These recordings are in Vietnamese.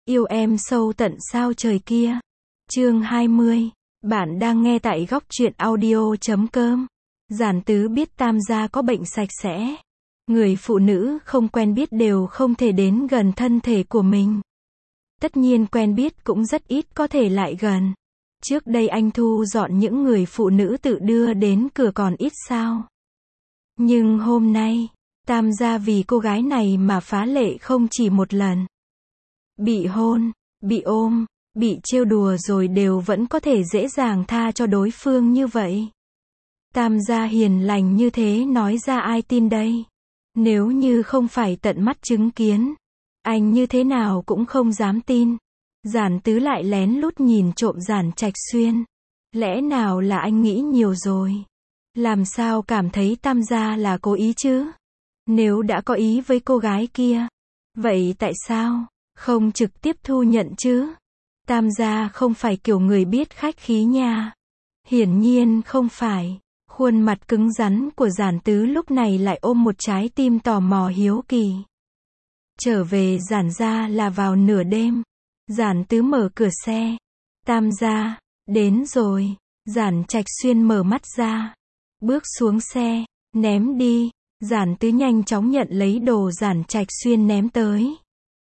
Yêu em sâu tận sao trời kia. Chương 20. Bạn đang nghe tại góc truyện audio.com. Giản Tứ biết Tam gia có bệnh sạch sẽ. Người phụ nữ không quen biết đều không thể đến gần thân thể của mình. Tất nhiên quen biết cũng rất ít có thể lại gần. Trước đây anh thu dọn những người phụ nữ tự đưa đến cửa còn ít sao. Nhưng hôm nay, Tam gia vì cô gái này mà phá lệ không chỉ một lần. Bị hôn, bị ôm, bị trêu đùa rồi đều vẫn có thể dễ dàng tha cho đối phương như vậy. Tam gia hiền lành như thế nói ra ai tin đây? Nếu như không phải tận mắt chứng kiến, anh như thế nào cũng không dám tin. Giản Tứ lại lén lút nhìn trộm Giản Trạch Xuyên. Lẽ nào là anh nghĩ nhiều rồi? Làm sao cảm thấy Tam gia là cố ý chứ? Nếu đã có ý với cô gái kia, vậy tại sao không trực tiếp thu nhận chứ? Tam gia không phải kiểu người biết khách khí nha. Hiển nhiên không phải. Khuôn mặt cứng rắn của Giản Tứ lúc này lại ôm một trái tim tò mò hiếu kỳ. Trở về Giản gia là vào nửa đêm. Giản Tứ mở cửa xe. Tam gia, đến rồi. Giản Trạch Xuyên mở mắt ra. Bước xuống xe, ném đi. Giản Tứ nhanh chóng nhận lấy đồ Giản Trạch Xuyên ném tới.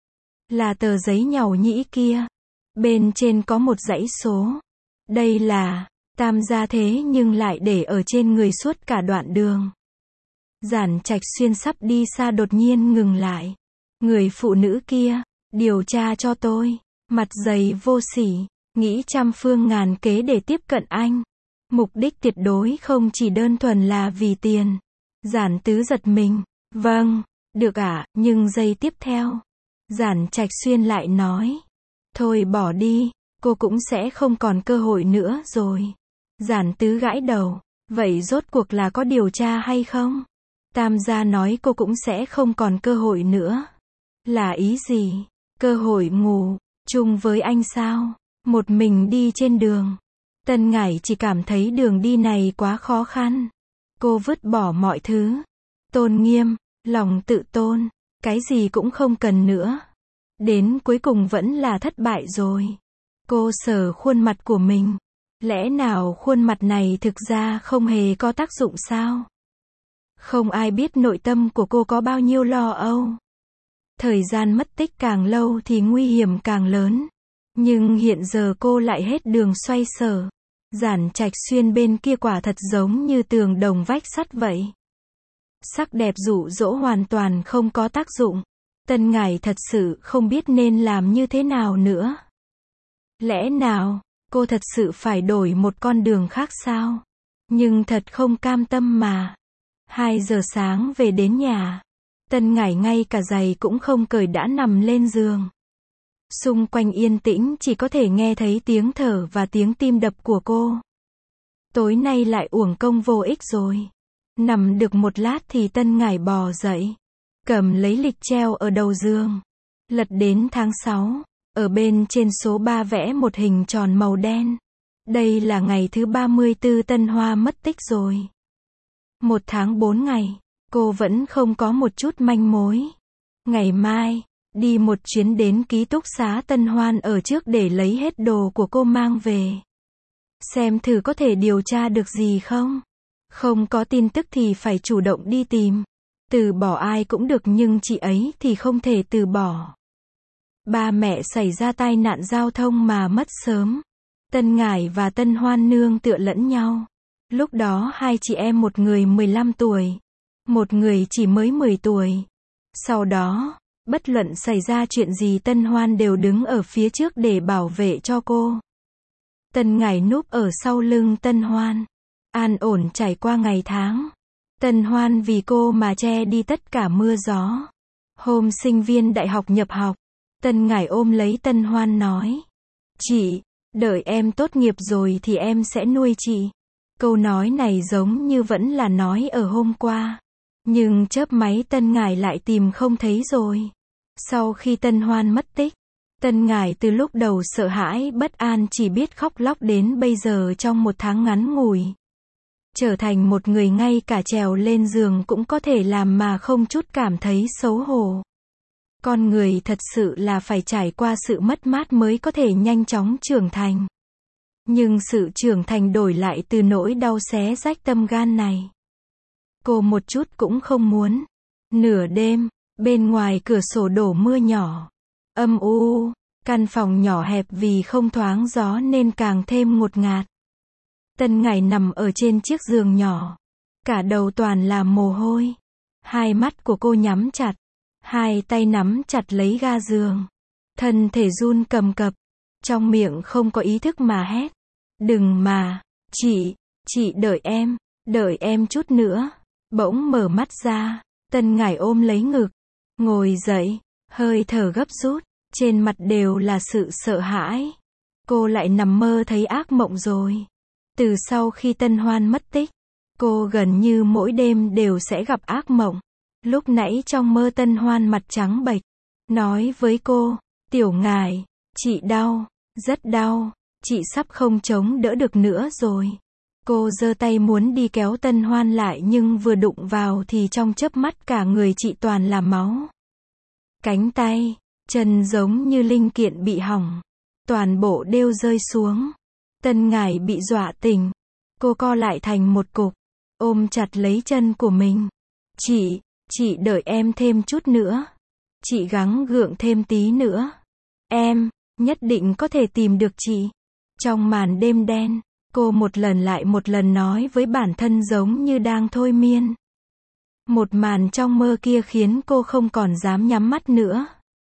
Là tờ giấy nhàu nhĩ kia. Bên trên có một dãy số. Đây là, Tam gia thế nhưng lại để ở trên người suốt cả đoạn đường. Giản Trạch Xuyên sắp đi xa đột nhiên ngừng lại. Người phụ nữ kia, điều tra cho tôi. Mặt dày vô sỉ, nghĩ trăm phương ngàn kế để tiếp cận anh. Mục đích tuyệt đối không chỉ đơn thuần là vì tiền. Giản Tứ giật mình. Vâng, được ạ, nhưng giây tiếp theo, Giản Trạch Xuyên lại nói. Thôi bỏ đi, cô cũng sẽ không còn cơ hội nữa rồi. Giản Tứ gãi đầu. Vậy rốt cuộc là có điều tra hay không? Tam gia nói cô cũng sẽ không còn cơ hội nữa. Là ý gì? Cơ hội ngủ chung với anh sao? Một mình đi trên đường. Tân Ngải chỉ cảm thấy đường đi này quá khó khăn. Cô vứt bỏ mọi thứ. Tôn nghiêm, lòng tự tôn, cái gì cũng không cần nữa. Đến cuối cùng vẫn là thất bại rồi. Cô sờ khuôn mặt của mình. Lẽ nào khuôn mặt này thực ra không hề có tác dụng sao? Không ai biết nội tâm của cô có bao nhiêu lo âu. Thời gian mất tích càng lâu thì nguy hiểm càng lớn. Nhưng hiện giờ cô lại hết đường xoay sở. Giản Trạch Xuyên bên kia quả thật giống như tường đồng vách sắt vậy. Sắc đẹp dụ dỗ hoàn toàn không có tác dụng. Tân Ngải thật sự không biết nên làm như thế nào nữa. Lẽ nào, cô thật sự phải đổi một con đường khác sao? Nhưng thật không cam tâm mà. 2 giờ sáng về đến nhà. Tân Ngải ngay cả giày cũng không cởi đã nằm lên giường. Xung quanh yên tĩnh chỉ có thể nghe thấy tiếng thở và tiếng tim đập của cô. Tối nay lại uổng công vô ích rồi. Nằm được một lát thì Tân Ngải bò dậy. Cầm lấy lịch treo ở đầu giường. Lật đến tháng 6. Ở bên trên số 3 vẽ một hình tròn màu đen. Đây là ngày thứ 34 Tân Hoa mất tích rồi. 1 tháng 4 ngày. Cô vẫn không có một chút manh mối. Ngày mai, đi một chuyến đến ký túc xá Tân Hoan ở trước để lấy hết đồ của cô mang về. Xem thử có thể điều tra được gì không. Không có tin tức thì phải chủ động đi tìm. Từ bỏ ai cũng được nhưng chị ấy thì không thể từ bỏ. Ba mẹ xảy ra tai nạn giao thông mà mất sớm. Tân Ngải và Tân Hoan nương tựa lẫn nhau. Lúc đó hai chị em một người 15 tuổi. Một người chỉ mới 10 tuổi. Sau đó, bất luận xảy ra chuyện gì Tân Hoan đều đứng ở phía trước để bảo vệ cho cô. Tân Ngải núp ở sau lưng Tân Hoan. An ổn trải qua ngày tháng. Tân Hoan vì cô mà che đi tất cả mưa gió. Hôm sinh viên đại học nhập học, Tân Ngải ôm lấy Tân Hoan nói. Chị, đợi em tốt nghiệp rồi thì em sẽ nuôi chị. Câu nói này giống như vẫn là nói ở hôm qua. Nhưng chớp máy Tân Ngải lại tìm không thấy rồi. Sau khi Tân Hoan mất tích, Tân Ngải từ lúc đầu sợ hãi bất an chỉ biết khóc lóc đến bây giờ trong 1 tháng ngắn ngủi. Trở thành một người ngay cả trèo lên giường cũng có thể làm mà không chút cảm thấy xấu hổ. Con người thật sự là phải trải qua sự mất mát mới có thể nhanh chóng trưởng thành. Nhưng sự trưởng thành đổi lại từ nỗi đau xé rách tâm gan này. Cô một chút cũng không muốn. Nửa đêm, bên ngoài cửa sổ đổ mưa nhỏ. Âm u, căn phòng nhỏ hẹp vì không thoáng gió nên càng thêm ngột ngạt. Tân Ngải nằm ở trên chiếc giường nhỏ. Cả đầu toàn là mồ hôi. Hai mắt của cô nhắm chặt. Hai tay nắm chặt lấy ga giường. Thân thể run cầm cập. Trong miệng không có ý thức mà hét. Đừng mà, chị đợi em chút nữa. Bỗng mở mắt ra, Tân Ngải ôm lấy ngực. Ngồi dậy, hơi thở gấp rút. Trên mặt đều là sự sợ hãi. Cô lại nằm mơ thấy ác mộng rồi. Từ sau khi Tân Hoan mất tích, cô gần như mỗi đêm đều sẽ gặp ác mộng. Lúc nãy trong mơ Tân Hoan mặt trắng bệch, nói với cô, Tiểu Ngải, chị đau, rất đau, chị sắp không chống đỡ được nữa rồi. Cô giơ tay muốn đi kéo Tân Hoan lại nhưng vừa đụng vào thì trong chớp mắt cả người chị toàn là máu. Cánh tay, chân giống như linh kiện bị hỏng, toàn bộ đều rơi xuống. Tân Ngải bị dọa tỉnh. Cô co lại thành một cục, ôm chặt lấy chân của mình. Chị đợi em thêm chút nữa. Chị gắng gượng thêm tí nữa. Em, nhất định có thể tìm được chị. Trong màn đêm đen, cô một lần lại một lần nói với bản thân giống như đang thôi miên. Một màn trong mơ kia khiến cô không còn dám nhắm mắt nữa.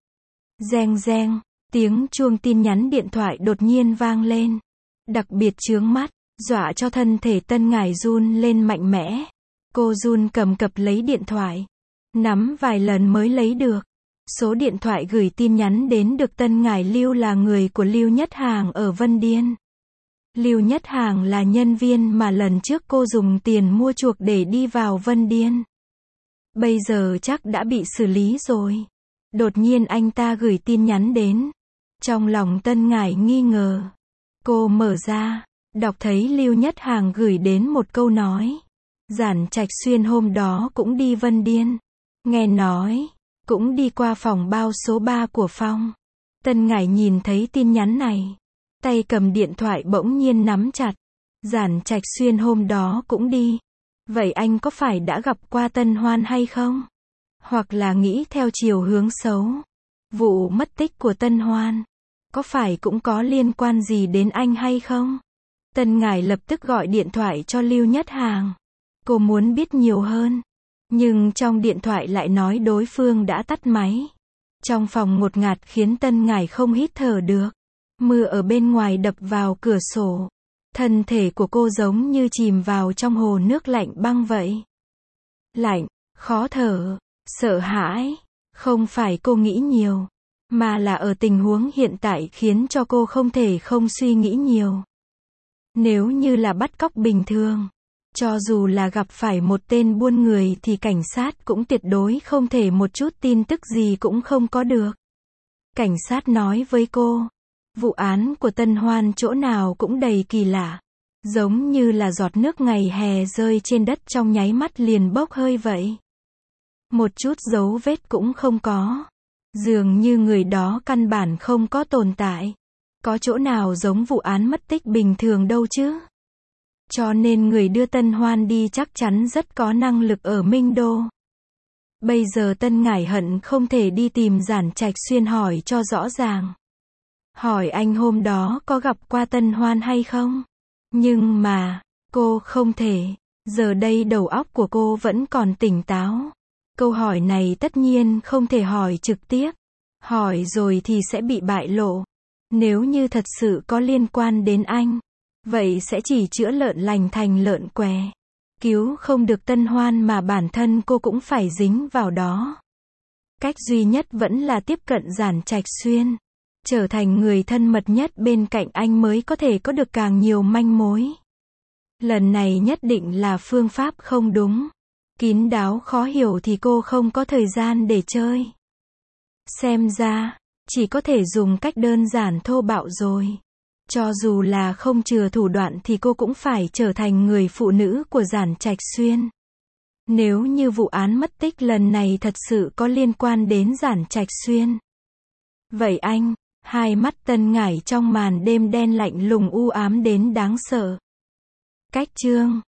Reng reng, tiếng chuông tin nhắn điện thoại đột nhiên vang lên. Đặc biệt chướng mắt, dọa cho thân thể Tân Ngải run lên mạnh mẽ. Cô run cầm cập lấy điện thoại. Nắm vài lần mới lấy được. Số điện thoại gửi tin nhắn đến được Tân Ngải lưu là người của Lưu Nhất Hàng ở Vân Điên. Lưu Nhất Hàng là nhân viên mà lần trước cô dùng tiền mua chuộc để đi vào Vân Điên. Bây giờ chắc đã bị xử lý rồi. Đột nhiên anh ta gửi tin nhắn đến. Trong lòng Tân Ngải nghi ngờ. Cô mở ra, đọc thấy Lưu Nhất Hàng gửi đến một câu nói. Giản Trạch Xuyên hôm đó cũng đi Vân Điên. Nghe nói, cũng đi qua phòng bao số 3 của Phong. Tân Ngải nhìn thấy tin nhắn này. Tay cầm điện thoại bỗng nhiên nắm chặt. Giản Trạch Xuyên hôm đó cũng đi. Vậy anh có phải đã gặp qua Tân Hoan hay không? Hoặc là nghĩ theo chiều hướng xấu. Vụ mất tích của Tân Hoan, có phải cũng có liên quan gì đến anh hay không? Tân Ngải lập tức gọi điện thoại cho Lưu Nhất Hàng. Cô muốn biết nhiều hơn. Nhưng trong điện thoại lại nói đối phương đã tắt máy. Trong phòng ngột ngạt khiến Tân Ngải không hít thở được. Mưa ở bên ngoài đập vào cửa sổ. Thân thể của cô giống như chìm vào trong hồ nước lạnh băng vậy. Lạnh, khó thở, sợ hãi. Không phải cô nghĩ nhiều, mà là ở tình huống hiện tại khiến cho cô không thể không suy nghĩ nhiều. Nếu như là bắt cóc bình thường, cho dù là gặp phải một tên buôn người thì cảnh sát cũng tuyệt đối không thể một chút tin tức gì cũng không có được. Cảnh sát nói với cô, vụ án của Tân Hoan chỗ nào cũng đầy kỳ lạ. Giống như là giọt nước ngày hè rơi trên đất trong nháy mắt liền bốc hơi vậy. Một chút dấu vết cũng không có. Dường như người đó căn bản không có tồn tại. Có chỗ nào giống vụ án mất tích bình thường đâu chứ. Cho nên người đưa Tân Hoan đi chắc chắn rất có năng lực ở Minh Đô. Bây giờ Tân Ngải hận không thể đi tìm Giản Trạch Xuyên hỏi cho rõ ràng. Hỏi anh hôm đó có gặp qua Tân Hoan hay không? Nhưng mà, cô không thể. Giờ đây đầu óc của cô vẫn còn tỉnh táo. Câu hỏi này tất nhiên không thể hỏi trực tiếp. Hỏi rồi thì sẽ bị bại lộ. Nếu như thật sự có liên quan đến anh, vậy sẽ chỉ chữa lợn lành thành lợn què. Cứu không được Tân Hoan mà bản thân cô cũng phải dính vào đó. Cách duy nhất vẫn là tiếp cận Giản Trạch Xuyên. Trở thành người thân mật nhất bên cạnh anh mới có thể có được càng nhiều manh mối. Lần này nhất định là phương pháp không đúng. Kín đáo khó hiểu thì cô không có thời gian để chơi. Xem ra, chỉ có thể dùng cách đơn giản thô bạo rồi. Cho dù là không chừa thủ đoạn thì cô cũng phải trở thành người phụ nữ của Giản Trạch Xuyên. Nếu như vụ án mất tích lần này thật sự có liên quan đến Giản Trạch Xuyên. Vậy anh, hai mắt Tân Ngải trong màn đêm đen lạnh lùng u ám đến đáng sợ. Cách chương